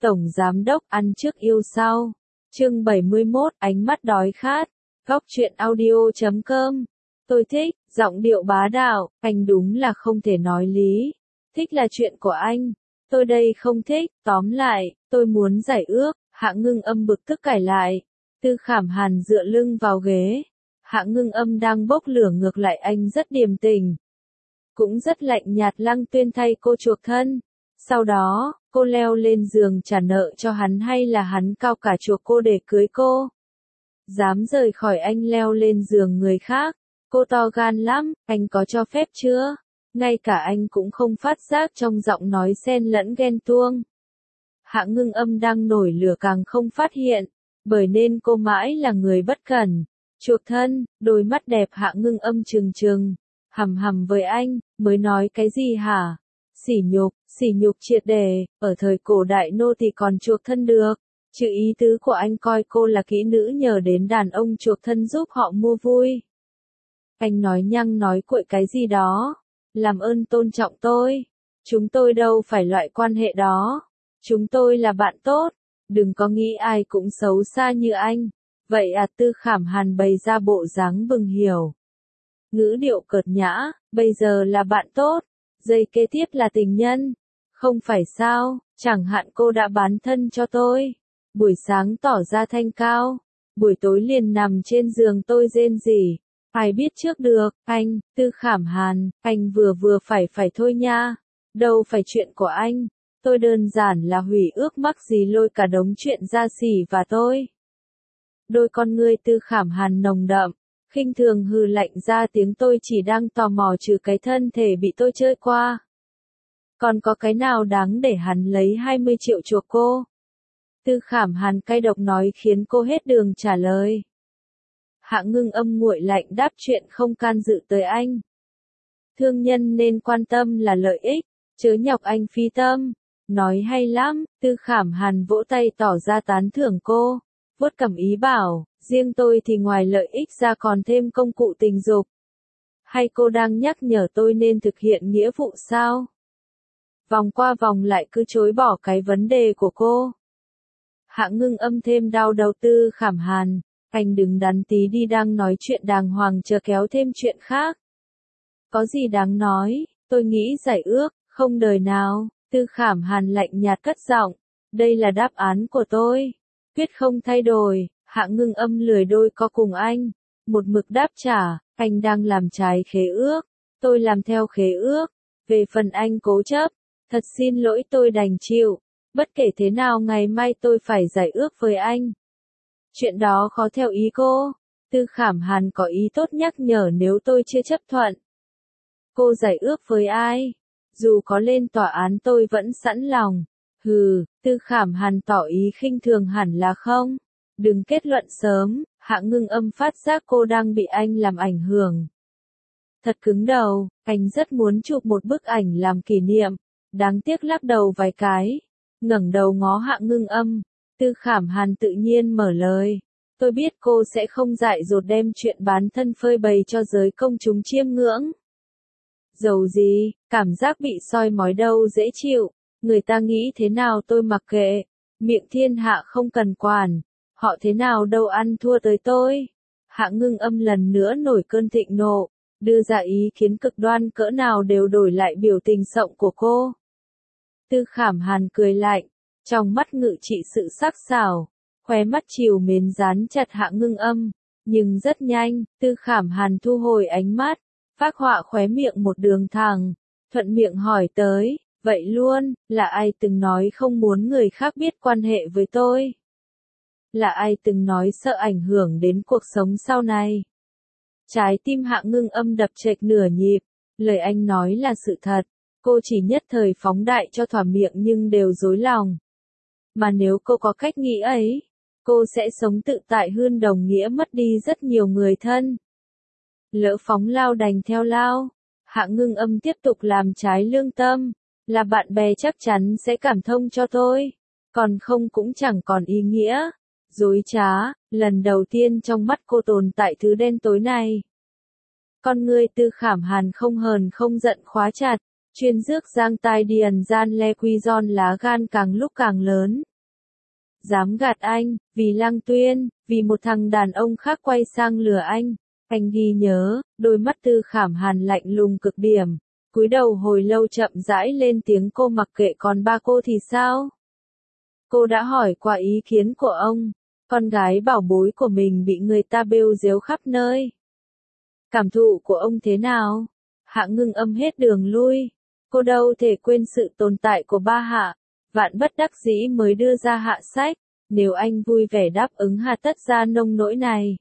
Tổng Giám đốc ăn trước yêu sau. Chương 71, ánh mắt đói khát. Góc truyện audio.com. Tôi thích, giọng điệu bá đạo, anh đúng là không thể nói lý. Thích là chuyện của anh. Tôi đây không thích, tóm lại, tôi muốn giải ước. Hạ Ngưng Âm bực tức cãi lại. Tư Khảm Hàn dựa lưng vào ghế. Hạ Ngưng Âm đang bốc lửa ngược lại anh rất điềm tình. Cũng rất lạnh nhạt Lăng Tuyên thay cô chuộc thân. Sau đó, cô leo lên giường trả nợ cho hắn hay là hắn cao cả chuộc cô để cưới cô? Dám rời khỏi anh leo lên giường người khác, cô to gan lắm, anh có cho phép chưa? Ngay cả anh cũng không phát giác trong giọng nói xen lẫn ghen tuông. Hạ Ngưng Âm đang nổi lửa càng không phát hiện, bởi nên cô mãi là người bất cẩn. Chuộc thân, đôi mắt đẹp Hạ Ngưng Âm trừng trừng, hằm hằm với anh, mới nói cái gì hả? Sỉ nhục triệt để, ở thời cổ đại nô tỳ còn chuộc thân được. Chứ ý tứ của anh coi cô là kỹ nữ nhờ đến đàn ông chuộc thân giúp họ mua vui. Anh nói nhăng nói cuội cái gì đó. Làm ơn tôn trọng tôi. Chúng tôi đâu phải loại quan hệ đó. Chúng tôi là bạn tốt. Đừng có nghĩ ai cũng xấu xa như anh. Vậy à, Tư Khảm Hàn bày ra bộ dáng bừng hiểu. Ngữ điệu cợt nhã, bây giờ là bạn tốt. Giây kế tiếp là tình nhân. Không phải sao, chẳng hạn cô đã bán thân cho tôi. Buổi sáng tỏ ra thanh cao. Buổi tối liền nằm trên giường tôi rên rỉ. Ai biết trước được, anh, Tư Khảm Hàn, anh vừa phải thôi nha. Đâu phải chuyện của anh. Tôi đơn giản là hủy ước mắc gì lôi cả đống chuyện ra xỉ và tôi. Đôi con ngươi Tư Khảm Hàn nồng đậm, khinh thường hừ lạnh ra tiếng tôi chỉ đang tò mò trừ cái thân thể bị tôi chơi qua. Còn có cái nào đáng để hắn lấy 20 triệu chuộc cô? Tư Khảm Hàn cay độc nói khiến cô hết đường trả lời. Hạ Ngưng Âm nguội lạnh đáp chuyện không can dự tới anh. Thương nhân nên quan tâm là lợi ích, chớ nhọc anh phi tâm. Nói hay lắm, Tư Khảm Hàn vỗ tay tỏ ra tán thưởng cô. Vuốt cằm ý bảo, riêng tôi thì ngoài lợi ích ra còn thêm công cụ tình dục. Hay cô đang nhắc nhở tôi nên thực hiện nghĩa vụ sao? Vòng qua vòng lại cứ chối bỏ cái vấn đề của cô. Hạ Ngưng Âm thêm đau đầu. Tư Khảm Hàn, anh đừng đắn tí đi, đang nói chuyện đàng hoàng chờ kéo thêm chuyện khác. Có gì đáng nói, tôi nghĩ giải ước, không đời nào. Tư Khảm Hàn lạnh nhạt cất giọng, đây là đáp án của tôi. Quyết không thay đổi. Hạ Ngưng Âm lười đôi co cùng anh. Một mực đáp trả, anh đang làm trái khế ước. Tôi làm theo khế ước. Về phần anh cố chấp, thật xin lỗi tôi đành chịu. Bất kể thế nào ngày mai tôi phải giải ước với anh. Chuyện đó khó theo ý cô. Tư Khảm Hàn có ý tốt nhắc nhở nếu tôi chưa chấp thuận. Cô giải ước với ai? Dù có lên tòa án tôi vẫn sẵn lòng. Hừ, Tư Khảm Hàn tỏ ý khinh thường hẳn là không. Đừng kết luận sớm. Hạ Ngưng Âm phát giác cô đang bị anh làm ảnh hưởng. Thật cứng đầu, anh rất muốn chụp một bức ảnh làm kỷ niệm. Đáng tiếc lắc đầu vài cái. Ngẩng đầu ngó Hạ Ngưng Âm. Tư Khảm Hàn tự nhiên mở lời. Tôi biết cô sẽ không dại dột đem chuyện bán thân phơi bày cho giới công chúng chiêm ngưỡng. Dầu gì, cảm giác bị soi mói đâu dễ chịu. Người ta nghĩ thế nào tôi mặc kệ. Miệng thiên hạ không cần quản. Họ thế nào đâu ăn thua tới tôi. Hạ Ngưng Âm lần nữa nổi cơn thịnh nộ. Đưa ra ý kiến cực đoan cỡ nào đều đổi lại biểu tình sộng của cô. Tư Khảm Hàn cười lạnh. Trong mắt ngự trị sự sắc sảo. Khóe mắt trìu mến dán chặt Hạ Ngưng Âm. Nhưng rất nhanh, Tư Khảm Hàn thu hồi ánh mắt. Phác họa khóe miệng một đường thẳng. Thuận miệng hỏi tới. Vậy luôn, là ai từng nói không muốn người khác biết quan hệ với tôi? Là ai từng nói sợ ảnh hưởng đến cuộc sống sau này? Trái tim Hạ Ngưng Âm đập chệch nửa nhịp. Lời anh nói là sự thật. Cô chỉ nhất thời phóng đại cho thỏa miệng nhưng đều dối lòng. Mà nếu cô có cách nghĩ ấy, cô sẽ sống tự tại hơn đồng nghĩa mất đi rất nhiều người thân. Lỡ phóng lao đành theo lao. Hạ Ngưng Âm tiếp tục làm trái lương tâm. Là bạn bè chắc chắn sẽ cảm thông cho tôi. Còn không cũng chẳng còn ý nghĩa. Dối trá, lần đầu tiên trong mắt cô tồn tại thứ đen tối này. Con ngươi Tư Khảm Hàn không hờn không giận khóa chặt. Chuyên rước giang tai điền gian le quy giòn lá gan càng lúc càng lớn. dám gạt anh, vì Lăng Tuyên, vì một thằng đàn ông khác quay sang lừa anh ghi nhớ, đôi mắt Tư Khảm Hàn lạnh lùng cực điểm, cúi đầu hồi lâu chậm rãi lên tiếng cô mặc kệ còn ba cô thì sao? Cô đã hỏi qua ý kiến của ông, con gái bảo bối của mình bị người ta bêu rếu khắp nơi. Cảm thụ của ông thế nào? Hạ Ngưng Âm hết đường lui, cô đâu thể quên sự tồn tại của ba Hạ, vạn bất đắc dĩ mới đưa ra hạ sách, nếu anh vui vẻ đáp ứng hà tất ra nông nỗi này.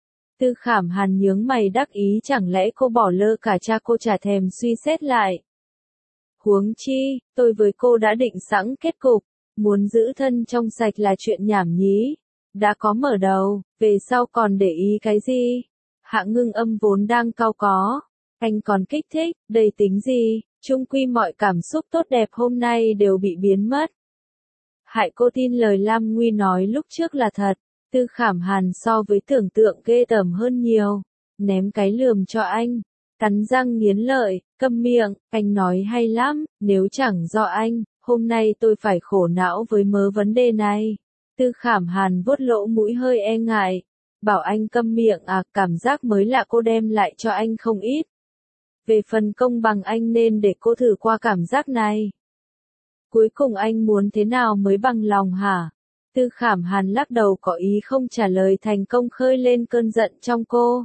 Tư Khảm Hàn nhướng mày đắc ý chẳng lẽ cô bỏ lơ cả cha cô chả thèm suy xét lại. Huống chi, tôi với cô đã định sẵn kết cục, muốn giữ thân trong sạch là chuyện nhảm nhí. Đã có mở đầu, về sau còn để ý cái gì? Hạ Ngưng Âm vốn đang cau có, anh còn kích thích, đây tính gì, chung quy mọi cảm xúc tốt đẹp hôm nay đều bị biến mất. Hại cô tin lời Lam Nguy nói lúc trước là thật. Tư Khảm Hàn so với tưởng tượng ghê tởm hơn nhiều, ném cái lườm cho anh, cắn răng nghiến lợi, câm miệng, anh nói hay lắm, nếu chẳng do anh, hôm nay tôi phải khổ não với mớ vấn đề này. Tư Khảm Hàn vuốt lỗ mũi hơi e ngại, bảo anh câm miệng à, cảm giác mới lạ cô đem lại cho anh không ít. Về phần công bằng anh nên để cô thử qua cảm giác này. Cuối cùng anh muốn thế nào mới bằng lòng hả? Tư Khảm Hàn lắc đầu có ý không trả lời thành công khơi lên cơn giận trong cô.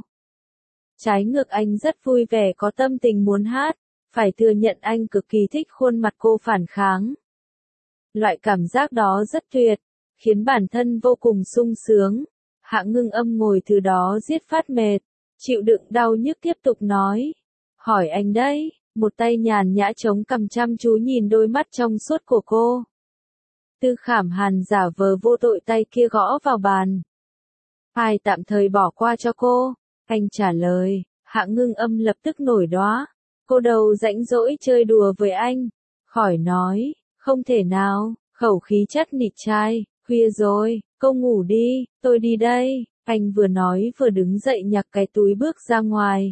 Trái ngược anh rất vui vẻ có tâm tình muốn hát, phải thừa nhận anh cực kỳ thích khuôn mặt cô phản kháng. Loại cảm giác đó rất tuyệt, khiến bản thân vô cùng sung sướng. Hạ Ngưng Âm ngồi từ đó giết phát mệt, chịu đựng đau nhức tiếp tục nói. Hỏi anh đấy, một tay nhàn nhã chống cằm chăm chú nhìn đôi mắt trong suốt của cô. Tư Khảm Hàn giả vờ vô tội tay kia gõ vào bàn. Phải tạm thời bỏ qua cho cô, anh trả lời. Hạ Ngưng Âm lập tức nổi đoá. Cô đầu rãnh rỗi chơi đùa với anh. Khỏi nói, không thể nào, khẩu khí chất nịt trai, khuya rồi, cô ngủ đi, tôi đi đây. Anh vừa nói vừa đứng dậy nhặt cái túi bước ra ngoài.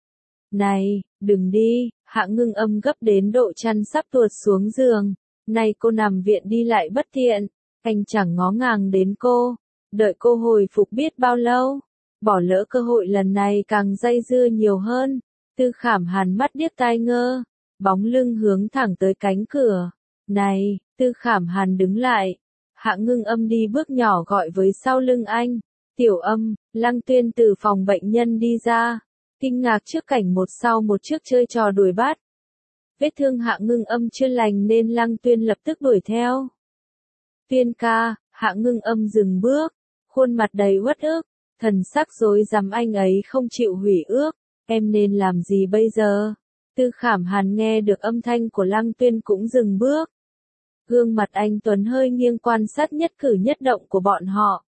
Này, đừng đi, Hạ Ngưng Âm gấp đến độ chăn sắp tuột xuống giường. Nay cô nằm viện đi lại bất tiện, anh chẳng ngó ngàng đến cô, đợi cô hồi phục biết bao lâu, bỏ lỡ cơ hội lần này càng dây dưa nhiều hơn. Tư Khảm Hàn mắt điếc tai ngơ, bóng lưng hướng thẳng tới cánh cửa. Này, Tư Khảm Hàn đứng lại, Hạ Ngưng Âm đi bước nhỏ gọi với sau lưng anh. Tiểu Âm, Lăng Tuyên từ phòng bệnh nhân đi ra, kinh ngạc trước cảnh một sau một trước chơi trò đuổi bắt. Vết thương Hạ Ngưng Âm chưa lành nên Lăng Tuyên lập tức đuổi theo. Tuyên ca, Hạ Ngưng Âm dừng bước, khuôn mặt đầy uất ức, thần sắc rối rắm anh ấy không chịu hủy ước, em nên làm gì bây giờ? Tư Khảm Hàn nghe được âm thanh của Lăng Tuyên cũng dừng bước. Gương mặt anh Tuấn hơi nghiêng quan sát nhất cử nhất động của bọn họ.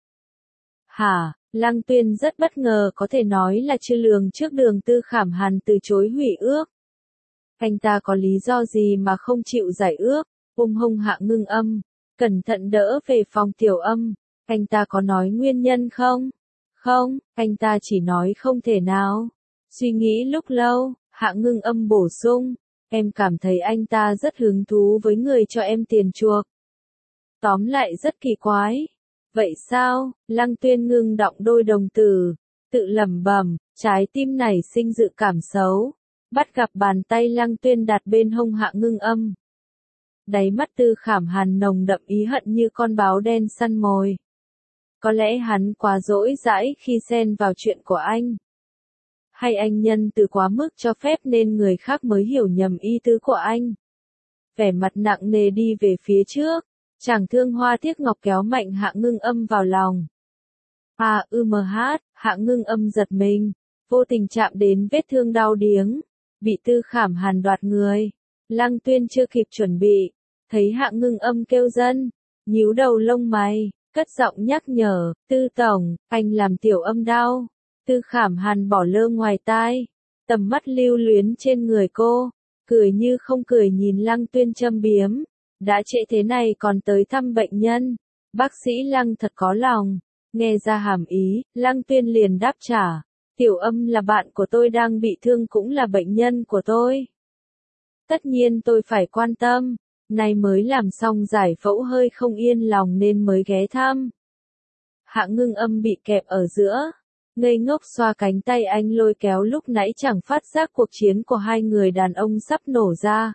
Hả, Lăng Tuyên rất bất ngờ có thể nói là chưa lường trước đường Tư Khảm Hàn từ chối hủy ước. Anh ta có lý do gì mà không chịu giải ước, ôm hông Hạ Ngưng Âm, cẩn thận đỡ về phòng Tiểu Âm, anh ta có nói nguyên nhân không? Không, anh ta chỉ nói không thể nào. Suy nghĩ lúc lâu, Hạ Ngưng Âm bổ sung, em cảm thấy anh ta rất hứng thú với người cho em tiền chuộc. Tóm lại rất kỳ quái. Vậy sao? Lăng Tuyên ngưng động đôi đồng tử, tự lẩm bẩm, trái tim nảy sinh dự cảm xấu. Bắt gặp bàn tay Lăng Tuyên đặt bên hông Hạ Ngưng Âm. Đáy mắt Tư Khảm Hàn nồng đậm ý hận như con báo đen săn mồi. Có lẽ hắn quá dỗi dãi khi xen vào chuyện của anh. Hay anh nhân từ quá mức cho phép nên người khác mới hiểu nhầm ý tứ của anh. Vẻ mặt nặng nề đi về phía trước, chàng thương hoa tiếc ngọc kéo mạnh Hạ Ngưng Âm vào lòng. Hạ Ngưng Âm giật mình, vô tình chạm đến vết thương đau điếng. Bị Tư Khảm Hàn đoạt người. Lăng Tuyên chưa kịp chuẩn bị, thấy Hạ Ngưng Âm kêu dân, nhíu đầu lông mày, cất giọng nhắc nhở, Tư Tổng, anh làm Tiểu Âm đau. Tư Khảm Hàn bỏ lơ ngoài tai, tầm mắt lưu luyến trên người cô, cười như không cười nhìn Lăng Tuyên châm biếm. Đã trễ thế này còn tới thăm bệnh nhân, bác sĩ Lăng thật có lòng. Nghe ra hàm ý, Lăng Tuyên liền đáp trả. Tiểu Âm là bạn của tôi đang bị thương cũng là bệnh nhân của tôi. Tất nhiên tôi phải quan tâm, nay mới làm xong giải phẫu hơi không yên lòng nên mới ghé thăm. Hạ Ngưng Âm bị kẹp ở giữa, ngây ngốc xoa cánh tay anh lôi kéo lúc nãy chẳng phát giác cuộc chiến của hai người đàn ông sắp nổ ra.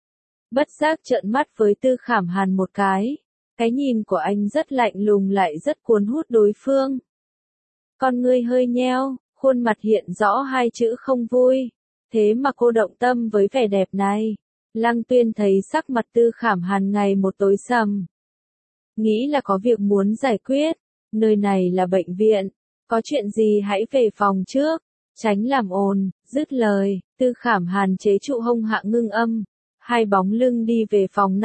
Bất giác trợn mắt với Tư Khảm Hàn một cái nhìn của anh rất lạnh lùng lại rất cuốn hút đối phương. Con ngươi hơi nheo, khuôn mặt hiện rõ hai chữ không vui, thế mà cô động tâm với vẻ đẹp này. Lăng Tuyên thấy sắc mặt Tư Khảm Hàn ngày một tối sầm. Nghĩ là có việc muốn giải quyết, nơi này là bệnh viện, có chuyện gì hãy về phòng trước, tránh làm ồn, dứt lời, Tư Khảm Hàn chế trụ hông Hạ Ngưng Âm, hai bóng lưng đi về phòng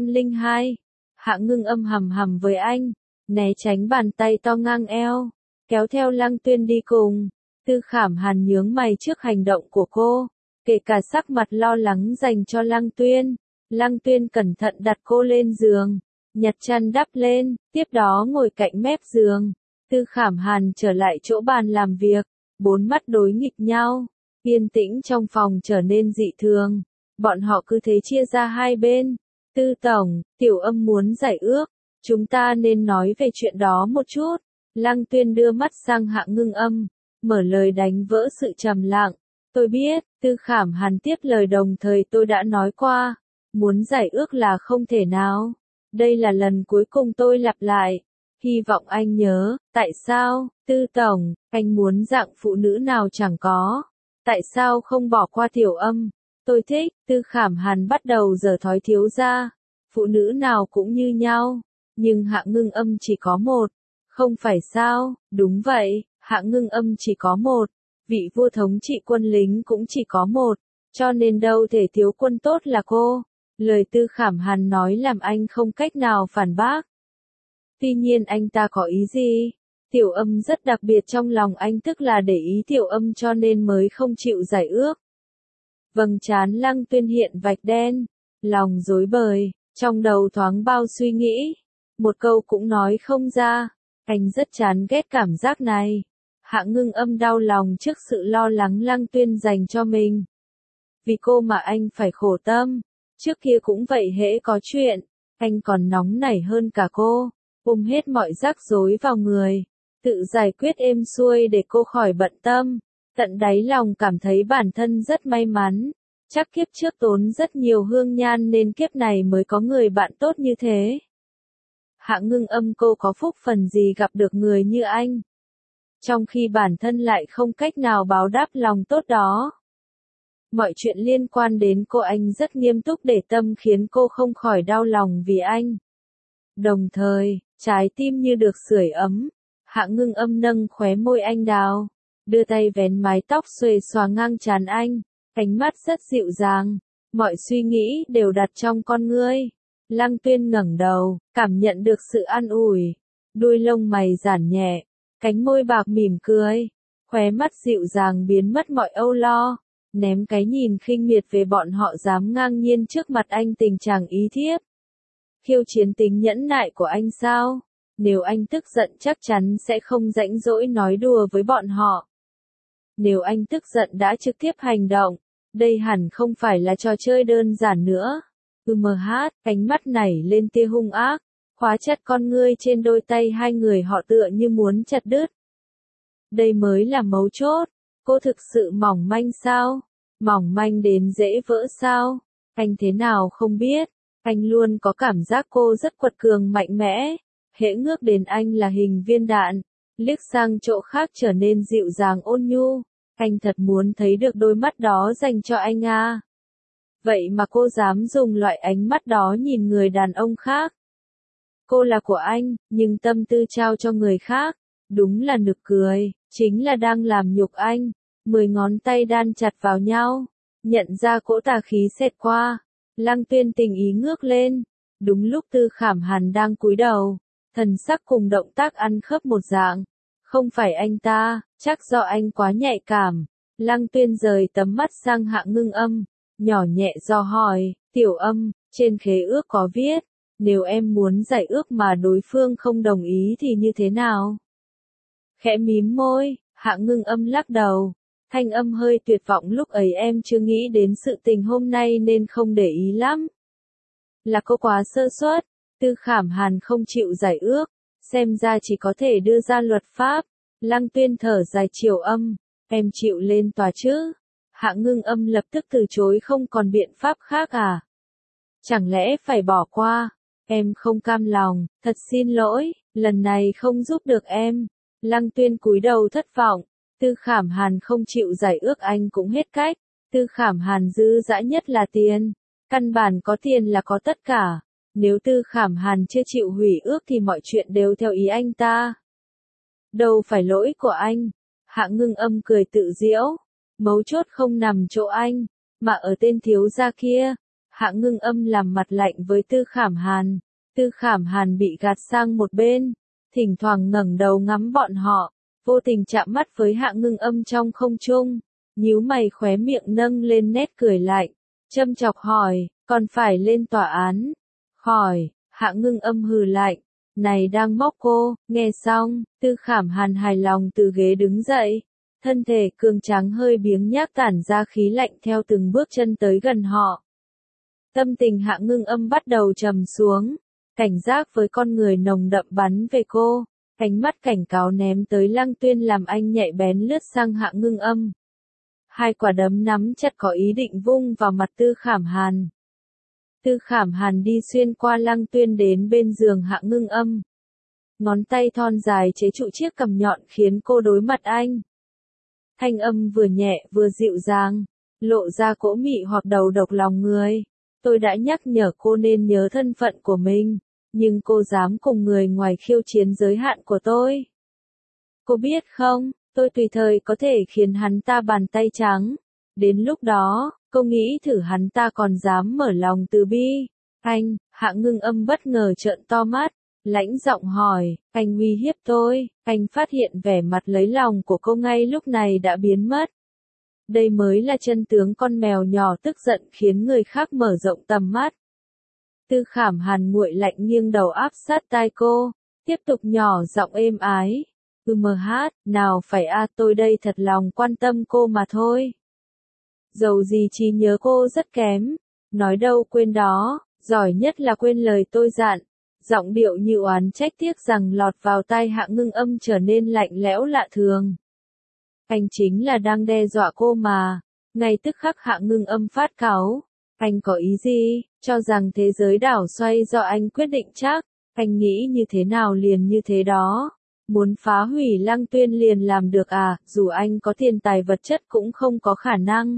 502. Hạ Ngưng Âm hầm hầm với anh, né tránh bàn tay to ngang eo, kéo theo Lăng Tuyên đi cùng. Tư Khảm Hàn nhướng mày trước hành động của cô, kể cả sắc mặt lo lắng dành cho Lăng Tuyên. Lăng Tuyên cẩn thận đặt cô lên giường, nhặt chăn đắp lên, tiếp đó ngồi cạnh mép giường. Tư Khảm Hàn trở lại chỗ bàn làm việc, bốn mắt đối nghịch nhau, yên tĩnh trong phòng trở nên dị thường. Bọn họ cứ thế chia ra hai bên. Tư tổng, Tiểu Âm muốn giải ước, chúng ta nên nói về chuyện đó một chút. Lăng Tuyên đưa mắt sang Hạ Ngưng Âm, mở lời đánh vỡ sự trầm lặng. Tôi biết, Tư Khảm Hàn tiếp lời đồng thời tôi đã nói qua, muốn giải ước là không thể nào. Đây là lần cuối cùng tôi lặp lại. Hy vọng anh nhớ, tại sao, Tư tổng, anh muốn dạng phụ nữ nào chẳng có. Tại sao không bỏ qua Tiểu Âm? Tôi thích, Tư Khảm Hàn bắt đầu giở thói thiếu gia. Phụ nữ nào cũng như nhau, nhưng Hạ Ngưng Âm chỉ có một. Không phải sao, đúng vậy, Hạ Ngưng Âm chỉ có một. Vị vua thống trị quân lính cũng chỉ có một, cho nên đâu thể thiếu quân tốt là cô. Lời Tư Khảm Hàn nói làm anh không cách nào phản bác. Tuy nhiên anh ta có ý gì? Tiểu Âm rất đặc biệt trong lòng anh, tức là để ý Tiểu Âm cho nên mới không chịu giải ước. Vầng trán Lăng Tuyên hiện vạch đen, lòng rối bời, trong đầu thoáng bao suy nghĩ. Một câu cũng nói không ra, anh rất chán ghét cảm giác này. Hạ Ngưng Âm đau lòng trước sự lo lắng Lăng Tuyên dành cho mình. Vì cô mà anh phải khổ tâm, trước kia cũng vậy, hễ có chuyện, anh còn nóng nảy hơn cả cô, ôm hết mọi rắc rối vào người, tự giải quyết êm xuôi để cô khỏi bận tâm. Tận đáy lòng cảm thấy bản thân rất may mắn, chắc kiếp trước tốn rất nhiều hương nhan nên kiếp này mới có người bạn tốt như thế. Hạ Ngưng Âm, cô có phúc phần gì gặp được người như anh, trong khi bản thân lại không cách nào báo đáp lòng tốt đó. Mọi chuyện liên quan đến cô anh rất nghiêm túc để tâm khiến cô không khỏi đau lòng vì anh. Đồng thời, trái tim như được sưởi ấm. Hạ Ngưng Âm nâng khóe môi anh đào, đưa tay vén mái tóc xuề xòa ngang trán anh, ánh mắt rất dịu dàng, mọi suy nghĩ đều đặt trong con ngươi. Lăng Tuyên ngẩng đầu, cảm nhận được sự an ủi, đuôi lông mày giãn nhẹ, cánh môi bạc mỉm cười, khóe mắt dịu dàng biến mất mọi âu lo, ném cái nhìn khinh miệt về bọn họ dám ngang nhiên trước mặt anh tình trạng ý thiếp. Khiêu chiến tính nhẫn nại của anh sao? Nếu anh tức giận chắc chắn sẽ không rãnh rỗi nói đùa với bọn họ. Nếu anh tức giận đã trực tiếp hành động, đây hẳn không phải là trò chơi đơn giản nữa. Ánh mắt nảy lên tia hung ác, khóa chặt con ngươi trên đôi tay hai người họ tựa như muốn chặt đứt. Đây mới là mấu chốt, cô thực sự mỏng manh sao? Mỏng manh đến dễ vỡ sao? Anh thế nào không biết, anh luôn có cảm giác cô rất quật cường mạnh mẽ. Hễ ngước đến anh là hình viên đạn, liếc sang chỗ khác trở nên dịu dàng ôn nhu. Anh thật muốn thấy được đôi mắt đó dành cho anh à. Vậy mà cô dám dùng loại ánh mắt đó nhìn người đàn ông khác. Cô là của anh, nhưng tâm tư trao cho người khác. Đúng là nực cười, chính là đang làm nhục anh. 10 ngón tay đan chặt vào nhau, nhận ra cỗ tà khí xẹt qua. Lăng Tuyên tình ý ngước lên, đúng lúc Tư Khảm Hàn đang cúi đầu, thần sắc cùng động tác ăn khớp một dạng. Không phải anh ta, chắc do anh quá nhạy cảm. Lăng Tuyên rời tầm mắt sang Hạ Ngưng Âm, nhỏ nhẹ dò hỏi, Tiểu Âm, trên khế ước có viết, nếu em muốn giải ước mà đối phương không đồng ý thì như thế nào? Khẽ mím môi, Hạ Ngưng Âm lắc đầu, thanh âm hơi tuyệt vọng, lúc ấy em chưa nghĩ đến sự tình hôm nay nên không để ý lắm. Là cô quá sơ suất. Tư Khảm Hàn không chịu giải ước, xem ra chỉ có thể đưa ra luật pháp. Lăng Tuyên thở dài chiều âm, em chịu lên tòa chứ? Hạ Ngưng Âm lập tức từ chối, không còn biện pháp khác à? Chẳng lẽ phải bỏ qua? Em không cam lòng, thật xin lỗi, lần này không giúp được em. Lăng Tuyên cúi đầu thất vọng. Tư Khảm Hàn không chịu giải ước, anh cũng hết cách. Tư Khảm Hàn dư dả nhất là tiền. Căn bản có tiền là có tất cả. Nếu Tư Khảm Hàn chưa chịu hủy ước thì mọi chuyện đều theo ý anh ta. Đâu phải lỗi của anh. Hạ Ngưng Âm cười tự giễu. Mấu chốt không nằm chỗ anh, mà ở tên thiếu gia kia. Hạ Ngưng Âm làm mặt lạnh với Tư Khảm Hàn. Tư Khảm Hàn bị gạt sang một bên, thỉnh thoảng ngẩng đầu ngắm bọn họ, vô tình chạm mắt với Hạ Ngưng Âm trong không trung, nhíu mày khóe miệng nâng lên nét cười lạnh, châm chọc hỏi, còn phải lên tòa án? Khỏi, Hạ Ngưng Âm hừ lạnh, này đang móc cô. Nghe xong, Tư Khảm Hàn hài lòng từ ghế đứng dậy, thân thể cường tráng hơi biếng nhác tản ra khí lạnh theo từng bước chân tới gần họ. Tâm tình Hạ Ngưng Âm bắt đầu trầm xuống, cảnh giác với con người nồng đậm bắn về cô, ánh mắt cảnh cáo ném tới Lăng Tuyên làm anh nhạy bén lướt sang Hạ Ngưng Âm. Hai quả đấm nắm chặt có ý định vung vào mặt Tư Khảm Hàn. Tư Khảm Hàn đi xuyên qua Lăng Tuyên đến bên giường Hạ Ngưng Âm. Ngón tay thon dài chế trụ chiếc cằm nhọn khiến cô đối mặt anh. Thanh âm vừa nhẹ vừa dịu dàng, lộ ra cỗ mị hoặc đầu độc lòng người. Tôi đã nhắc nhở cô nên nhớ thân phận của mình, nhưng cô dám cùng người ngoài khiêu chiến giới hạn của tôi. Cô biết không, tôi tùy thời có thể khiến hắn ta bàn tay trắng. Đến lúc đó, cô nghĩ thử hắn ta còn dám mở lòng từ bi. Anh, Hạ Ngưng Âm bất ngờ trợn to mắt, lãnh giọng hỏi, anh uy hiếp tôi? Anh phát hiện vẻ mặt lấy lòng của cô ngay lúc này đã biến mất. Đây mới là chân tướng con mèo nhỏ tức giận khiến người khác mở rộng tầm mắt. Tư Khảm Hàn nguội lạnh nghiêng đầu áp sát tai cô, tiếp tục nhỏ giọng êm ái. Nào phải tôi đây thật lòng quan tâm cô mà thôi. Dầu gì trí nhớ cô rất kém, nói đâu quên đó, giỏi nhất là quên lời tôi dặn. Giọng điệu như oán trách tiếc rằng lọt vào tai Hạ Ngưng Âm trở nên lạnh lẽo lạ thường. Anh chính là đang đe dọa cô mà. Ngay tức khắc Hạ Ngưng Âm phát cáu. Anh có ý gì? Cho rằng thế giới đảo xoay do anh quyết định chắc. Anh nghĩ như thế nào liền như thế đó. Muốn phá hủy Lăng Tuyên liền làm được à? Dù anh có tiền tài vật chất cũng không có khả năng.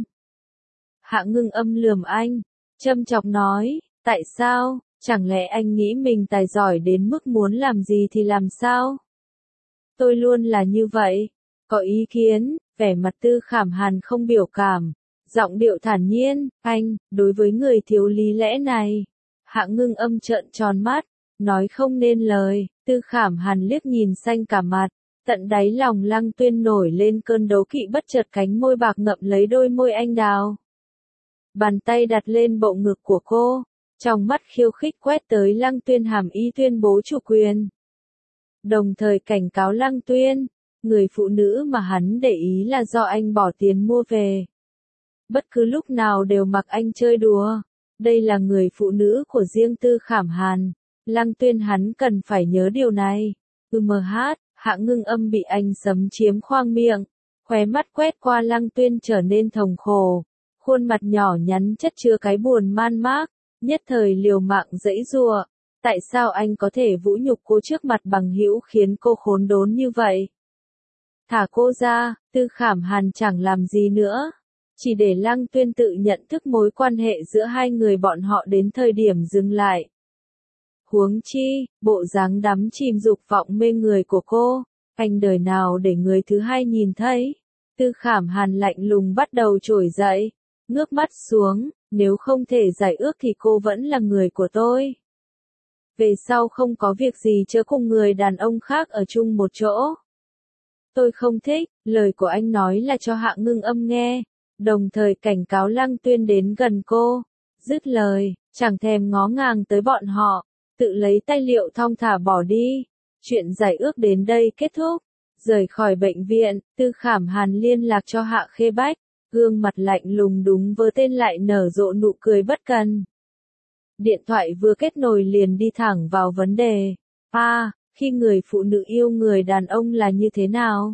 Hạ Ngưng Âm lườm anh, châm chọc nói, tại sao? Chẳng lẽ anh nghĩ mình tài giỏi đến mức muốn làm gì thì làm sao? Tôi luôn là như vậy. Có ý kiến, vẻ mặt Tư Khảm Hàn không biểu cảm, giọng điệu thản nhiên, anh, đối với người thiếu lý lẽ này. Hạ Ngưng Âm trợn tròn mắt, nói không nên lời. Tư Khảm Hàn liếc nhìn xanh cả mặt, tận đáy lòng Lăng Tuyên nổi lên cơn đố kỵ, bất chợt cánh môi bạc ngậm lấy đôi môi anh đào. Bàn tay đặt lên bộ ngực của cô, trong mắt khiêu khích quét tới Lăng Tuyên, hàm ý tuyên bố chủ quyền. Đồng thời cảnh cáo Lăng Tuyên, người phụ nữ mà hắn để ý là do anh bỏ tiền mua về. Bất cứ lúc nào đều mặc anh chơi đùa. Đây là người phụ nữ của riêng Tư Khảm Hàn. Lăng Tuyên hắn cần phải nhớ điều này. Hạ Ngưng Âm bị anh sấm chiếm khoang miệng, khóe mắt quét qua Lăng Tuyên trở nên thống khổ. Khuôn mặt nhỏ nhắn chất chứa cái buồn man mác, nhất thời liều mạng giãy giụa. Tại sao anh có thể vũ nhục cô trước mặt bằng hữu khiến cô khốn đốn như vậy? Thả cô ra. Tư Khảm Hàn chẳng làm gì nữa, chỉ để Lăng Tuyên tự nhận thức mối quan hệ giữa hai người bọn họ đến thời điểm dừng lại. Huống chi, bộ dáng đắm chìm dục vọng mê người của cô, anh đời nào để người thứ hai nhìn thấy. Tư Khảm Hàn lạnh lùng bắt đầu trỗi dậy, ngước mắt xuống, nếu không thể giải ước thì cô vẫn là người của tôi. Về sau không có việc gì chớ cùng người đàn ông khác ở chung một chỗ. Tôi không thích. Lời của anh nói là cho Hạ Ngưng Âm nghe, đồng thời cảnh cáo Lăng Tuyên đến gần cô. Dứt lời, chẳng thèm ngó ngàng tới bọn họ, tự lấy tài liệu thong thả bỏ đi. Chuyện giải ước đến đây kết thúc. Rời khỏi bệnh viện, Tư Khảm Hàn liên lạc cho Hạ Khê Bách, gương mặt lạnh lùng đúng với tên lại nở rộ nụ cười bất cần. Điện thoại vừa kết nối liền đi thẳng vào vấn đề. Khi người phụ nữ yêu người đàn ông là như thế nào?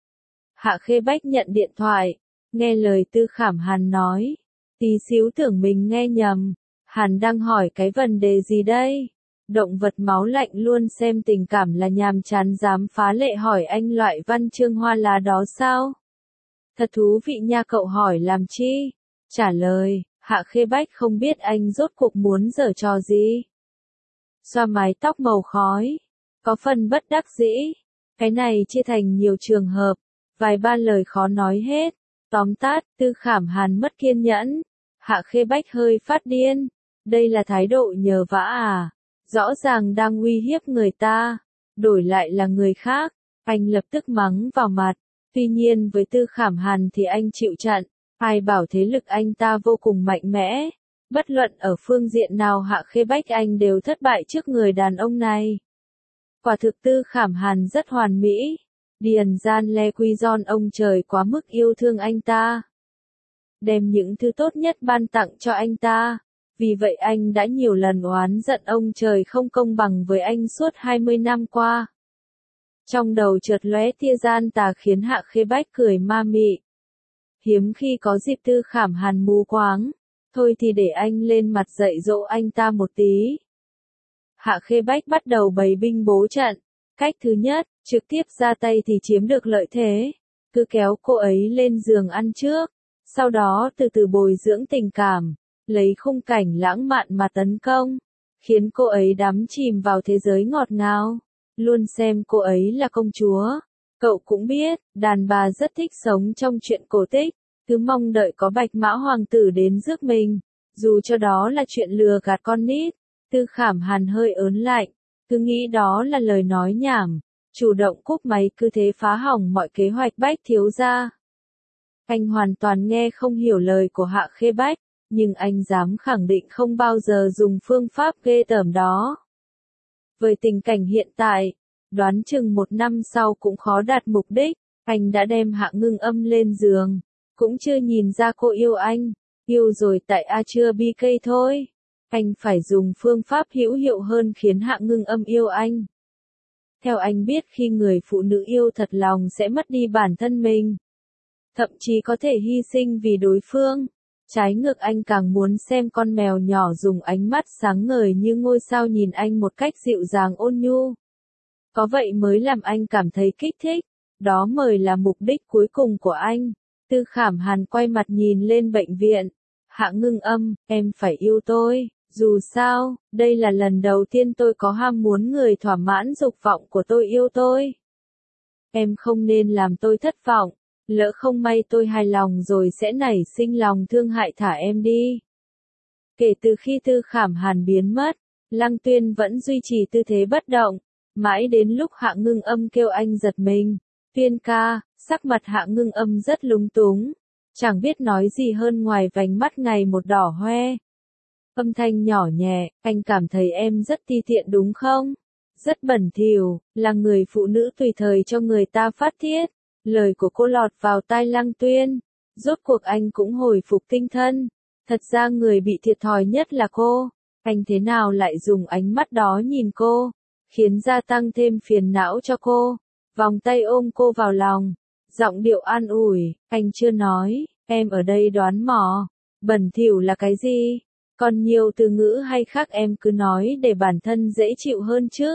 Hạ Khê Bách nhận điện thoại, nghe lời Tư Khảm Hàn nói. Tí xíu tưởng mình nghe nhầm, Hàn đang hỏi cái vấn đề gì đây? Động vật máu lạnh luôn xem tình cảm là nhàm chán dám phá lệ hỏi anh loại văn chương hoa lá đó sao? Thật thú vị nha, cậu hỏi làm chi? Trả lời, Hạ Khê Bách không biết anh rốt cuộc muốn giở trò gì. Xoa mái tóc màu khói, có phần bất đắc dĩ. Cái này chia thành nhiều trường hợp, vài ba lời khó nói hết. Tóm tắt, Tư Khảm Hàn mất kiên nhẫn. Hạ Khê Bách hơi phát điên. Đây là thái độ nhờ vả à? Rõ ràng đang uy hiếp người ta, đổi lại là người khác, anh lập tức mắng vào mặt. Tuy nhiên với Tư Khảm Hàn thì anh chịu trận, ai bảo thế lực anh ta vô cùng mạnh mẽ. Bất luận ở phương diện nào Hạ Khê Bách anh đều thất bại trước người đàn ông này. Quả thực Tư Khảm Hàn rất hoàn mỹ. Điền Gian Le Quy Giòn ông trời quá mức yêu thương anh ta. Đem những thứ tốt nhất ban tặng cho anh ta. Vì vậy anh đã nhiều lần oán giận ông trời không công bằng với anh suốt 20 năm qua. Trong đầu chợt lóe tia gian tà khiến Hạ Khê Bách cười ma mị. Hiếm khi có dịp Tư Khảm Hàn mù quáng, thôi thì để anh lên mặt dạy dỗ anh ta một tí. Hạ Khê Bách bắt đầu bày binh bố trận. Cách thứ nhất, trực tiếp ra tay thì chiếm được lợi thế. Cứ kéo cô ấy lên giường ăn trước, sau đó từ từ bồi dưỡng tình cảm. Lấy khung cảnh lãng mạn mà tấn công, khiến cô ấy đắm chìm vào thế giới ngọt ngào, luôn xem cô ấy là công chúa. Cậu cũng biết, đàn bà rất thích sống trong chuyện cổ tích, cứ mong đợi có bạch mã hoàng tử đến rước mình, dù cho đó là chuyện lừa gạt con nít. Tư Khảm Hàn hơi ớn lạnh, cứ nghĩ đó là lời nói nhảm, chủ động cúp máy cứ thế phá hỏng mọi kế hoạch Bách thiếu gia. Anh hoàn toàn nghe không hiểu lời của Hạ Khê Bách. Nhưng anh dám khẳng định không bao giờ dùng phương pháp ghê tởm đó. Với tình cảnh hiện tại, đoán chừng 1 năm sau cũng khó đạt mục đích, anh đã đem Hạ Ngưng Âm lên giường, cũng chưa nhìn ra cô yêu anh, yêu rồi tại chưa BK thôi. Anh phải dùng phương pháp hữu hiệu hơn khiến Hạ Ngưng Âm yêu anh. Theo anh biết khi người phụ nữ yêu thật lòng sẽ mất đi bản thân mình, thậm chí có thể hy sinh vì đối phương. Trái ngược anh càng muốn xem con mèo nhỏ dùng ánh mắt sáng ngời như ngôi sao nhìn anh một cách dịu dàng ôn nhu. Có vậy mới làm anh cảm thấy kích thích, đó mới là mục đích cuối cùng của anh. Tư Khảm Hàn quay mặt nhìn lên bệnh viện. Hạ Ngưng Âm, em phải yêu tôi, dù sao, đây là lần đầu tiên tôi có ham muốn người thỏa mãn dục vọng của tôi yêu tôi. Em không nên làm tôi thất vọng. Lỡ không may tôi hài lòng rồi sẽ nảy sinh lòng thương hại, thả em đi. Kể từ khi Tư Khảm Hàn biến mất, Lăng Tuyên vẫn duy trì tư thế bất động, mãi đến lúc Hạ Ngưng Âm kêu anh giật mình. Tuyên ca, sắc mặt Hạ Ngưng Âm rất lúng túng, chẳng biết nói gì hơn ngoài vành mắt ngày một đỏ hoe. Âm thanh nhỏ nhẹ, anh cảm thấy em rất ti tiện đúng không? Rất bẩn thỉu, là người phụ nữ tùy thời cho người ta phát tiết. Lời của cô lọt vào tai Lăng Tuyên, rốt cuộc anh cũng hồi phục tinh thần. Thật ra người bị thiệt thòi nhất là cô, anh thế nào lại dùng ánh mắt đó nhìn cô, khiến gia tăng thêm phiền não cho cô. Vòng tay ôm cô vào lòng, giọng điệu an ủi, anh chưa nói, em ở đây đoán mò, bẩn thỉu là cái gì? Còn nhiều từ ngữ hay khác em cứ nói để bản thân dễ chịu hơn chứ.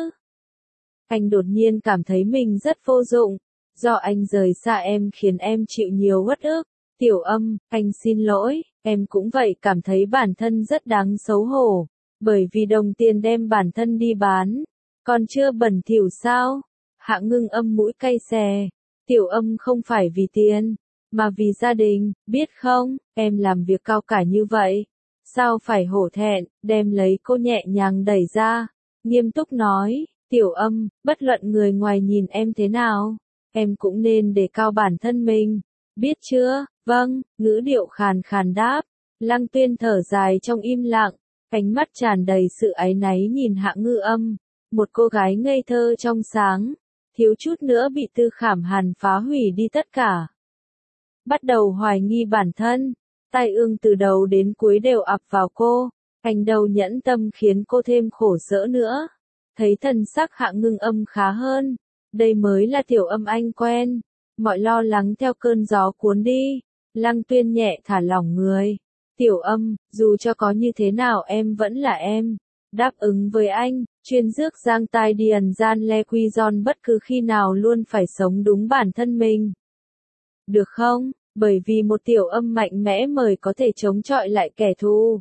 Anh đột nhiên cảm thấy mình rất vô dụng. Do anh rời xa em khiến em chịu nhiều uất ức. Tiểu Âm, anh xin lỗi, em cũng vậy, cảm thấy bản thân rất đáng xấu hổ. Bởi vì đồng tiền đem bản thân đi bán. Còn chưa bẩn thỉu sao? Hạ Ngưng Âm mũi cay xè. Tiểu Âm không phải vì tiền, mà vì gia đình, biết không, em làm việc cao cả như vậy. Sao phải hổ thẹn, đem lấy cô nhẹ nhàng đẩy ra. Nghiêm túc nói, Tiểu Âm, bất luận người ngoài nhìn em thế nào, em cũng nên đề cao bản thân mình, biết chưa? Vâng, ngữ điệu khàn khàn đáp. Lăng Tuyên thở dài trong im lặng, ánh mắt tràn đầy sự áy náy nhìn Hạ Ngưng Âm, một cô gái ngây thơ trong sáng, thiếu chút nữa bị Tư Khảm Hàn phá hủy đi tất cả. Bắt đầu hoài nghi bản thân, tai ương từ đầu đến cuối đều ập vào cô, Anh đâu nhẫn tâm khiến cô thêm khổ sở nữa. Thấy thần sắc Hạ Ngưng Âm khá hơn. Đây mới là Tiểu Âm anh quen. Mọi lo lắng theo cơn gió cuốn đi. Lăng Tuyên nhẹ thả lỏng người. Tiểu Âm, dù cho có như thế nào em vẫn là em. Đáp ứng với anh, chuyên rước giang tai điền gian le quy giòn bất cứ khi nào luôn phải sống đúng bản thân mình. Được không? Bởi vì một Tiểu Âm mạnh mẽ mới có thể chống chọi lại kẻ thù.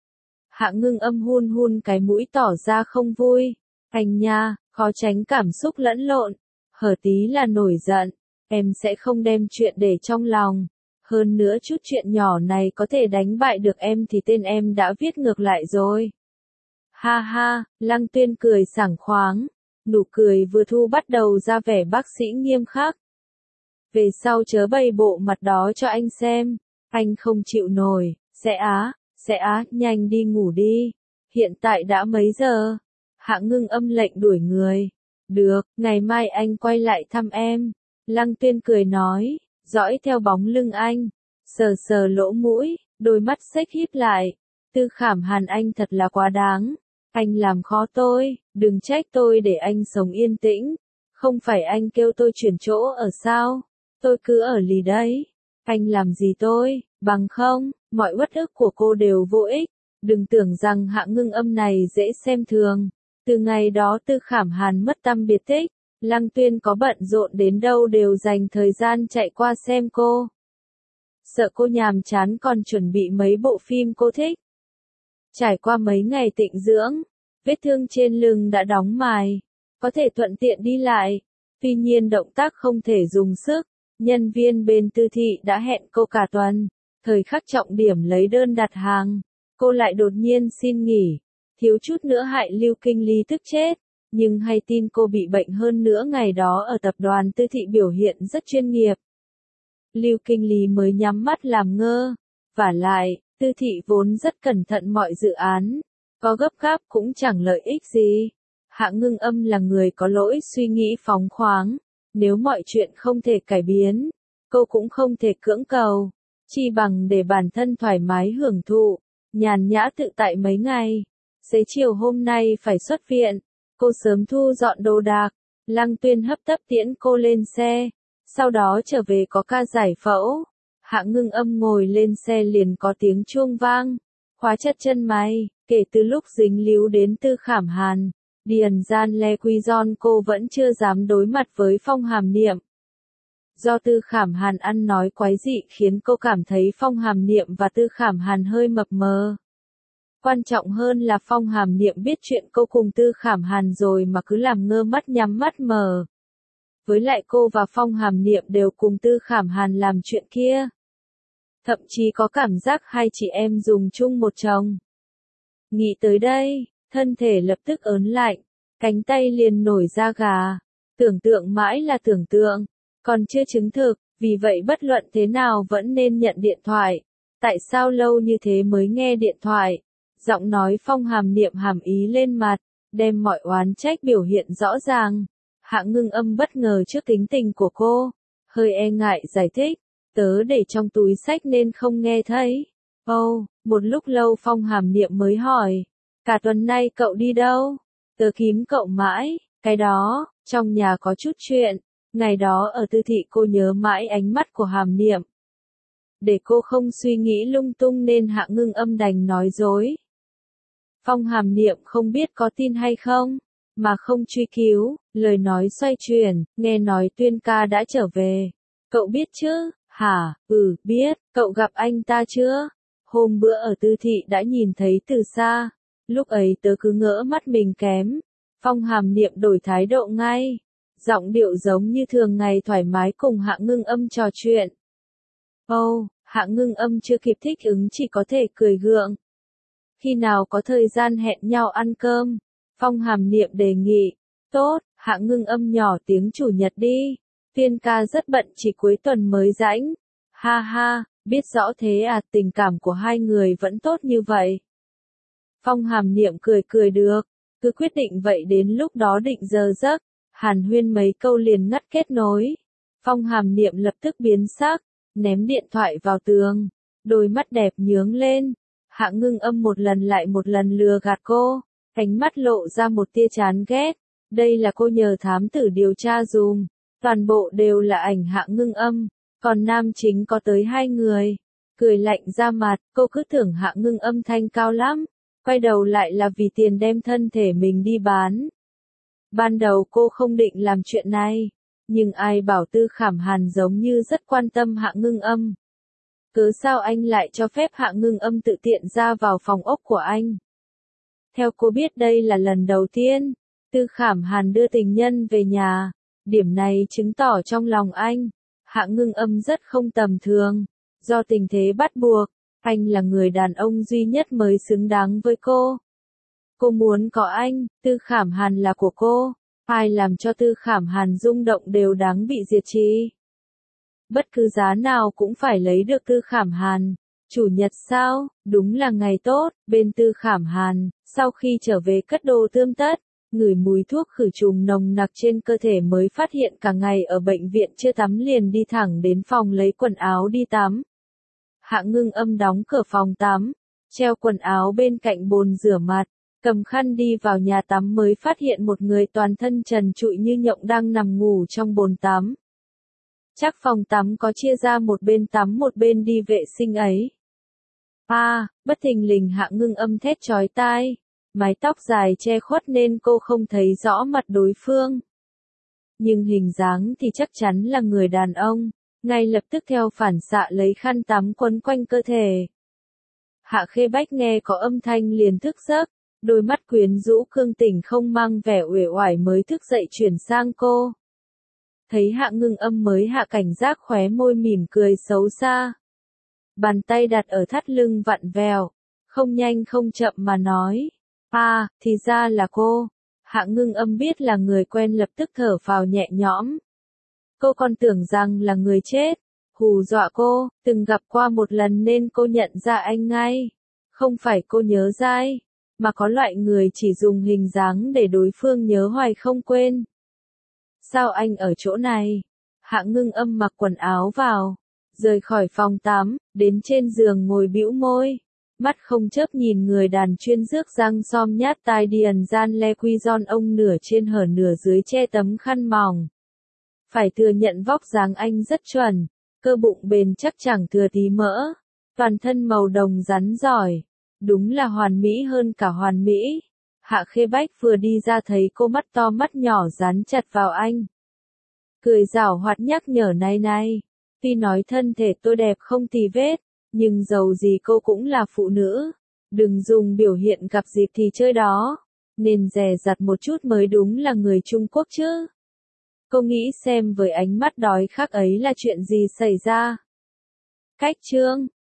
Hạ Ngưng Âm hun hun cái mũi tỏ ra không vui. Anh nha, khó tránh cảm xúc lẫn lộn. Hở tí là nổi giận. Em sẽ không đem chuyện để trong lòng. Hơn nữa chút chuyện nhỏ này có thể đánh bại được em thì tên em đã viết ngược lại rồi. Ha ha, Lăng Tuyên cười sảng khoáng. Nụ cười vừa thu bắt đầu ra vẻ bác sĩ nghiêm khắc. Về sau chớ bày bộ mặt đó cho anh xem. Anh không chịu nổi. Sẽ á, nhanh đi ngủ đi. Hiện tại đã mấy giờ? Hạ Ngưng Âm lệnh đuổi người. Được, ngày mai anh quay lại thăm em. Lăng Tuyên cười nói, dõi theo bóng lưng anh. Sờ sờ lỗ mũi, đôi mắt xếch híp lại. Tư Khảm Hàn anh thật là quá đáng. Anh làm khó tôi, đừng trách tôi để anh sống yên tĩnh. Không phải anh kêu tôi chuyển chỗ ở sao? Tôi cứ ở lì đấy. Anh làm gì tôi, bằng không, mọi uất ức của cô đều vô ích. Đừng tưởng rằng Hạ Ngưng Âm này dễ xem thường. Từ ngày đó Tư Khảm Hàn mất tăm biệt tích, Lăng Tuyên có bận rộn đến đâu đều dành thời gian chạy qua xem cô. Sợ cô nhàm chán còn chuẩn bị mấy bộ phim cô thích. Trải qua mấy ngày tịnh dưỡng, vết thương trên lưng đã đóng mài, có thể thuận tiện đi lại. Tuy nhiên động tác không thể dùng sức, nhân viên bên Tư thị đã hẹn cô cả tuần. Thời khắc trọng điểm lấy đơn đặt hàng, cô lại đột nhiên xin nghỉ, thiếu chút nữa hại Lưu Kinh Ly tức chết. Nhưng hay tin cô bị bệnh hơn nữa ngày đó ở tập đoàn Tư thị biểu hiện rất chuyên nghiệp. Lưu Kinh Lý mới nhắm mắt làm ngơ. Vả lại, Tư thị vốn rất cẩn thận mọi dự án. Có gấp gáp cũng chẳng lợi ích gì. Hạ Ngưng Âm là người có lỗi suy nghĩ phóng khoáng. Nếu mọi chuyện không thể cải biến, cô cũng không thể cưỡng cầu. Chi bằng để bản thân thoải mái hưởng thụ, nhàn nhã tự tại mấy ngày. Xế chiều hôm nay phải xuất viện. Cô sớm thu dọn đồ đạc, Lăng Tuyên hấp tấp tiễn cô lên xe, sau đó trở về có ca giải phẫu. Hạ Ngưng Âm ngồi lên xe liền có tiếng chuông vang, khóa chặt chân máy, kể từ lúc dính líu đến Tư Khảm Hàn, Điền Gian Le Quy Giòn cô vẫn chưa dám đối mặt với Phong Hàm Niệm. Do Tư Khảm Hàn ăn nói quái dị khiến cô cảm thấy Phong Hàm Niệm và Tư Khảm Hàn hơi mập mờ. Quan trọng hơn là Phong Hàm Niệm biết chuyện cô cùng Tư Khảm Hàn rồi mà cứ làm ngơ mắt nhắm mắt mờ. Với lại cô và Phong Hàm Niệm đều cùng Tư Khảm Hàn làm chuyện kia. Thậm chí có cảm giác hai chị em dùng chung một chồng. Nghĩ tới đây, thân thể lập tức ớn lạnh, cánh tay liền nổi da gà. Tưởng tượng mãi là tưởng tượng, còn chưa chứng thực, vì vậy bất luận thế nào vẫn nên nhận điện thoại. Tại sao lâu như thế mới nghe điện thoại? Giọng nói Phong Hàm Niệm hàm ý lên mặt, đem mọi oán trách biểu hiện rõ ràng. Hạ Ngưng Âm bất ngờ trước tính tình của cô, hơi e ngại giải thích, tớ để trong túi xách nên không nghe thấy. Một lúc lâu Phong Hàm Niệm mới hỏi, cả tuần nay cậu đi đâu? Tớ kiếm cậu mãi, cái đó, trong nhà có chút chuyện, ngày đó ở Tư thị cô nhớ mãi ánh mắt của Hàm Niệm. Để cô không suy nghĩ lung tung nên Hạ Ngưng Âm đành nói dối. Phong Hàm Niệm không biết có tin hay không, mà không truy cứu, lời nói xoay chuyển, nghe nói Tuyên ca đã trở về. Cậu biết chứ? Hả? Biết, cậu gặp anh ta chưa? Hôm bữa ở Tư thị đã nhìn thấy từ xa, lúc ấy tớ cứ ngỡ mắt mình kém. Phong Hàm Niệm đổi thái độ ngay, giọng điệu giống như thường ngày thoải mái cùng Hạ Ngưng Âm trò chuyện. Hạ Ngưng Âm chưa kịp thích ứng chỉ có thể cười gượng. Khi nào có thời gian hẹn nhau ăn cơm? Phong Hàm Niệm đề nghị. Tốt, Hạ Ngưng Âm nhỏ tiếng chủ nhật đi. Tuyên ca rất bận chỉ cuối tuần mới rảnh. Ha ha, biết rõ thế à, tình cảm của hai người vẫn tốt như vậy. Phong Hàm Niệm cười được, cứ quyết định vậy đến lúc đó định giờ giấc. Hàn huyên mấy câu liền ngắt kết nối. Phong Hàm Niệm lập tức biến sắc, ném điện thoại vào tường. Đôi mắt đẹp nhướng lên. Hạ Ngưng Âm một lần lại một lần lừa gạt cô, ánh mắt lộ ra một tia chán ghét. Đây là cô nhờ thám tử điều tra dùm, toàn bộ đều là ảnh Hạ Ngưng Âm, còn nam chính có tới 2 người. Cười lạnh ra mặt, cô cứ tưởng Hạ Ngưng Âm thanh cao lắm, quay đầu lại là vì tiền đem thân thể mình đi bán. Ban đầu cô không định làm chuyện này, nhưng ai bảo Tư Khảm Hàn giống như rất quan tâm Hạ Ngưng Âm. Cớ sao anh lại cho phép Hạ Ngưng Âm tự tiện ra vào phòng ốc của anh? Theo cô biết đây là lần đầu tiên, Tư Khảm Hàn đưa tình nhân về nhà, điểm này chứng tỏ trong lòng anh, Hạ Ngưng Âm rất không tầm thường, do tình thế bắt buộc, anh là người đàn ông duy nhất mới xứng đáng với cô. Cô muốn có anh, Tư Khảm Hàn là của cô, ai làm cho Tư Khảm Hàn rung động đều đáng bị diệt trì. Bất cứ giá nào cũng phải lấy được Tư Khảm Hàn. Chủ nhật sao, đúng là ngày tốt, bên Tư Khảm Hàn, sau khi trở về cất đồ tươm tất, ngửi mùi thuốc khử trùng nồng nặc trên cơ thể mới phát hiện cả ngày ở bệnh viện chưa tắm liền đi thẳng đến phòng lấy quần áo đi tắm. Hạ Ngưng Âm đóng cửa phòng tắm, treo quần áo bên cạnh bồn rửa mặt, cầm khăn đi vào nhà tắm mới phát hiện một người toàn thân trần trụi như nhộng đang nằm ngủ trong bồn tắm. Chắc phòng tắm có chia ra một bên tắm một bên đi vệ sinh ấy. Bất thình lình Hạ Ngưng Âm thét chói tai, mái tóc dài che khuất nên cô không thấy rõ mặt đối phương. Nhưng hình dáng thì chắc chắn là người đàn ông, ngay lập tức theo phản xạ lấy khăn tắm quấn quanh cơ thể. Hạ Khê Bách nghe có âm thanh liền thức giấc, đôi mắt quyến rũ cương tỉnh không mang vẻ uể oải mới thức dậy chuyển sang cô. Thấy Hạ Ngưng Âm mới hạ cảnh giác khóe môi mỉm cười xấu xa. Bàn tay đặt ở thắt lưng vặn vẹo, không nhanh không chậm mà nói. Thì ra là cô. Hạ Ngưng Âm biết là người quen lập tức thở phào nhẹ nhõm. Cô còn tưởng rằng là người chết. Hù dọa cô, từng gặp qua một lần nên cô nhận ra anh ngay. Không phải cô nhớ dai, mà có loại người chỉ dùng hình dáng để đối phương nhớ hoài không quên. Sao anh ở chỗ này? Hạ Ngưng Âm mặc quần áo vào, rời khỏi phòng tắm, đến trên giường ngồi bĩu môi, mắt không chớp nhìn người đàn chuyên rước răng som nhát tai điền gian le quy giòn ông nửa trên hở nửa dưới che tấm khăn mỏng. Phải thừa nhận vóc dáng anh rất chuẩn, cơ bụng bền chắc chẳng thừa tí mỡ, toàn thân màu đồng rắn giỏi, đúng là hoàn mỹ hơn cả hoàn mỹ. Hạ Khê Bách vừa đi ra thấy cô mắt to mắt nhỏ dán chặt vào anh. Cười giảo hoạt nhắc nhở này, tuy nói thân thể tôi đẹp không tì vết, nhưng dầu gì cô cũng là phụ nữ. Đừng dùng biểu hiện gặp dịp thì chơi đó, nên dè dặt một chút mới đúng là người Trung Quốc chứ. Cô nghĩ xem với ánh mắt đói khắc ấy là chuyện gì xảy ra. Cách chương